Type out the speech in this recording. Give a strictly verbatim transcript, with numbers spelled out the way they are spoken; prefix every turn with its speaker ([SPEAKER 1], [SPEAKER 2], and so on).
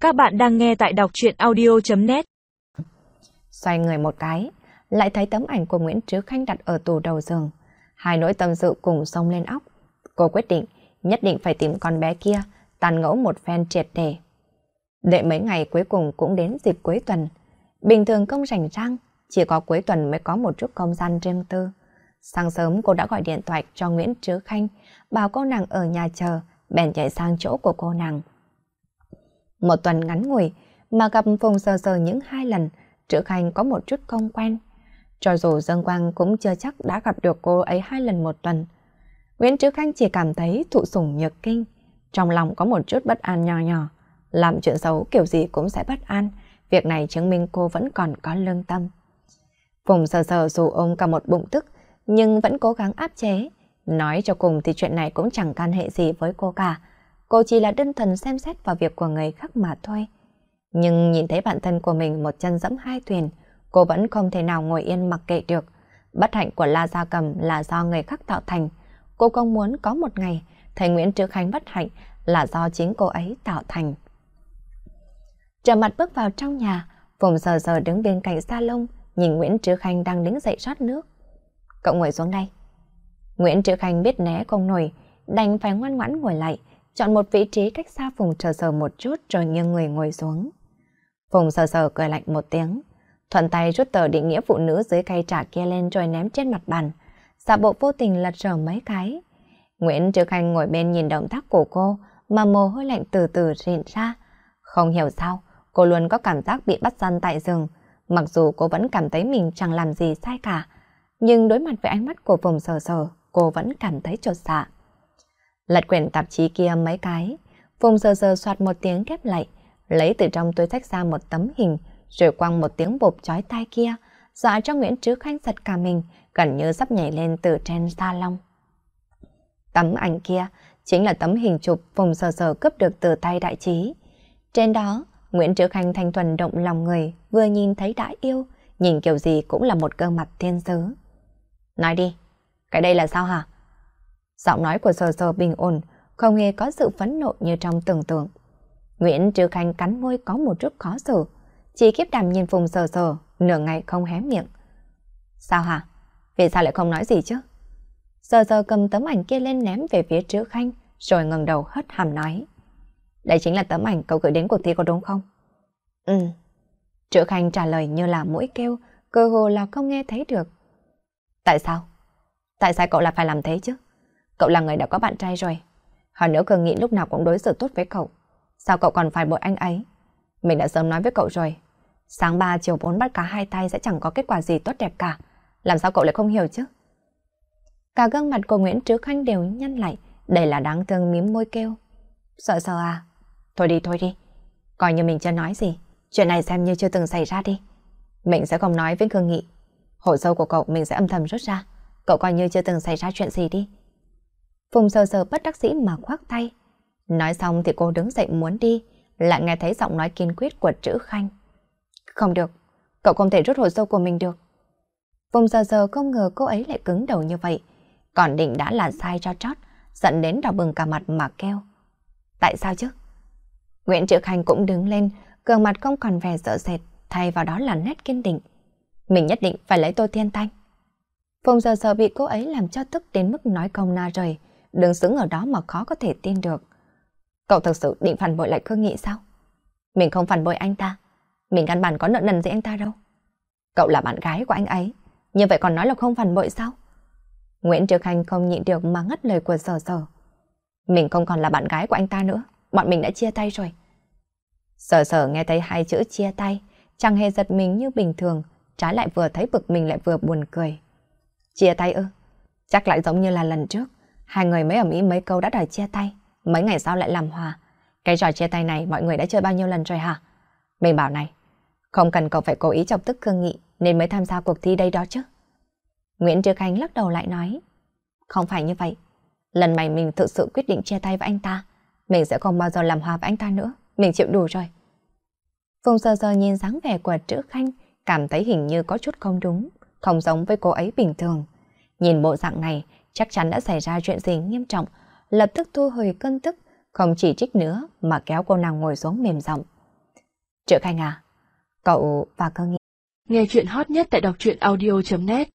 [SPEAKER 1] Các bạn đang nghe tại đọc truyện audio chấm net.
[SPEAKER 2] Xoay người một cái, lại thấy tấm ảnh của Nguyễn Trứ Khanh đặt ở tủ đầu giường. Hai nỗi tâm sự cùng xông lên óc. Cô quyết định nhất định phải tìm con bé kia, tàn ngẫu một phen triệt để. Đợi mấy ngày cuối cùng cũng đến dịp cuối tuần. Bình thường công rảnh rang, chỉ có cuối tuần mới có một chút không gian riêng tư. Sáng sớm cô đã gọi điện thoại cho Nguyễn Trứ Khanh, bảo cô nàng ở nhà chờ, bèn chạy sang chỗ của cô nàng. Một tuần ngắn ngủi mà gặp Phùng Sờ Sờ những hai lần, Trứ Khanh có một chút không quen. Cho dù Dương Quang cũng chưa chắc đã gặp được cô ấy hai lần một tuần. Nguyễn Trứ Khanh chỉ cảm thấy thụ sủng nhược kinh, trong lòng có một chút bất an nhỏ nhỏ. Làm chuyện xấu kiểu gì cũng sẽ bất an, việc này chứng minh cô vẫn còn có lương tâm. Phùng Sờ Sờ dù ôm cả một bụng tức, nhưng vẫn cố gắng áp chế. Nói cho cùng thì chuyện này cũng chẳng can hệ gì với cô cả. Cô chỉ là đơn thuần xem xét vào việc của người khác mà thôi. Nhưng nhìn thấy bản thân của mình một chân dẫm hai thuyền, cô vẫn không thể nào ngồi yên mặc kệ được. Bất hạnh của La Gia Cầm là do người khác tạo thành. Cô không muốn có một ngày thấy Nguyễn Trứ Khanh bất hạnh là do chính cô ấy tạo thành. Trở mặt bước vào trong nhà, Phùng Sờ Sờ đứng bên cạnh salon, nhìn Nguyễn Trứ Khanh đang đứng dậy rót nước. Cậu ngồi xuống đây. Nguyễn Trứ Khanh biết né không nổi, đành phải ngoan ngoãn ngồi lại, chọn một vị trí cách xa Phùng Sờ Sờ một chút rồi nghiêng người ngồi xuống. Phùng Sờ Sờ cười lạnh một tiếng, thuận tay rút tờ định nghĩa phụ nữ dưới cây trà kia lên rồi ném trên mặt bàn, giả bộ vô tình lật rờ mấy cái. Nguyễn Trứ Khanh ngồi bên nhìn động tác của cô mà mồ hôi lạnh từ từ rịn ra. Không hiểu sao, cô luôn có cảm giác bị bắt giam tại giường, mặc dù cô vẫn cảm thấy mình chẳng làm gì sai cả. Nhưng đối mặt với ánh mắt của Phùng Sờ Sờ, cô vẫn cảm thấy chột dạ. Lật quyển tạp chí kia mấy cái, Phùng Sờ Sờ soạt một tiếng khép lại, lấy từ trong túi xách ra một tấm hình, rồi quăng một tiếng bộp chói tai kia, dọa cho Nguyễn Trứ Khanh giật cả mình, gần như sắp nhảy lên từ trên salon. Tấm ảnh kia chính là tấm hình chụp Phùng Sờ Sờ cướp được từ tay Đại Trí. Trên đó, Nguyễn Trứ Khanh thanh thuần động lòng người, vừa nhìn thấy đã yêu, nhìn kiểu gì cũng là một gương mặt thiên sứ. Nói đi, cái đây là sao hả? Giọng nói của Sờ Sờ bình ổn, không hề có sự phẫn nộ như trong tưởng tượng. Nguyễn Trứ Khanh cắn môi có một chút khó xử, chỉ kiếp đàm nhìn Phùng Sờ Sờ, nửa ngày không hé miệng. Sao hả? Vì sao lại không nói gì chứ? Sờ Sờ cầm tấm ảnh kia lên ném về phía Trứ Khanh, rồi ngẩng đầu hất hàm nói. Đây chính là tấm ảnh cậu gửi đến cuộc thi có đúng không? Ừ. Trứ Khanh trả lời như là mũi kêu, cơ hồ là không nghe thấy được. Tại sao? Tại sao cậu lại phải làm thế chứ? Cậu là người đã có bạn trai rồi. Hơn nữa Cường Nghị lúc nào cũng đối xử tốt với cậu. Sao cậu còn phải bội anh ấy? Mình đã sớm nói với cậu rồi. Sáng ba chiều bốn bắt cá hai tay sẽ chẳng có kết quả gì tốt đẹp cả. Làm sao cậu lại không hiểu chứ? Cả gương mặt của Nguyễn Trứ Khanh đều nhăn lại, đầy là đáng thương mím môi kêu. Sợ sợ à? Thôi đi thôi đi. Coi như mình chưa nói gì. Chuyện này xem như chưa từng xảy ra đi. Mình sẽ không nói với Cường Nghị. Hồ sơ của cậu mình sẽ âm thầm rút ra. Cậu coi như chưa từng xảy ra chuyện gì đi. Phùng Sờ Sờ bất đắc dĩ mà khoác tay. Nói xong thì cô đứng dậy muốn đi, lại nghe thấy giọng nói kiên quyết của Trứ Khanh. Không được, cậu không thể rút hồ sơ của mình được. Phùng Sờ Sờ không ngờ cô ấy lại cứng đầu như vậy, còn định đã là sai cho trót, giận đến đỏ bừng cả mặt mà kêu. Tại sao chứ? Nguyễn Trứ Khanh cũng đứng lên, gương mặt không còn vẻ sợ sệt, thay vào đó là nét kiên định. Mình nhất định phải lấy Tô Thiên Thanh. Phùng Sờ Sờ bị cô ấy làm cho tức đến mức nói không na rời, đứng sững ở đó mà khó có thể tin được. Cậu thực sự định phản bội lại Khương Nghị sao? Mình không phản bội anh ta, mình căn bản có nợ nần gì anh ta đâu. Cậu là bạn gái của anh ấy, như vậy còn nói là không phản bội sao? Nguyễn Trứ Khanh không nhịn được mà ngắt lời của Sờ Sờ. Mình không còn là bạn gái của anh ta nữa, bọn mình đã chia tay rồi. Sờ Sờ nghe thấy hai chữ chia tay, chẳng hề giật mình như bình thường, trái lại vừa thấy bực mình lại vừa buồn cười. Chia tay ư? Chắc lại giống như là lần trước, hai người mới ầm ĩ mấy câu đã đòi chia tay, mấy ngày sau lại làm hòa. Cái trò chia tay này mọi người đã chơi bao nhiêu lần rồi hả? Mình bảo này, không cần cậu phải cố ý chọc tức Khương Nghị nên mới tham gia cuộc thi đây đó chứ. Nguyễn Trứ Khanh lắc đầu lại nói, không phải như vậy. Lần này mình thực sự quyết định chia tay với anh ta, mình sẽ không bao giờ làm hòa với anh ta nữa, mình chịu đủ rồi. Phùng Sờ Sờ nhìn dáng vẻ của Trứ Khanh, cảm thấy hình như có chút không đúng, không giống với cô ấy bình thường. Nhìn bộ dạng này, chắc chắn đã xảy ra chuyện gì nghiêm trọng, lập tức thu hồi cơn tức, không chỉ trích nữa mà kéo cô nàng ngồi xuống mềm giọng. Triệu Khanh à, cậu và cơ nghĩ.
[SPEAKER 1] Nghe chuyện hot nhất tại đọc truyện audio chấm net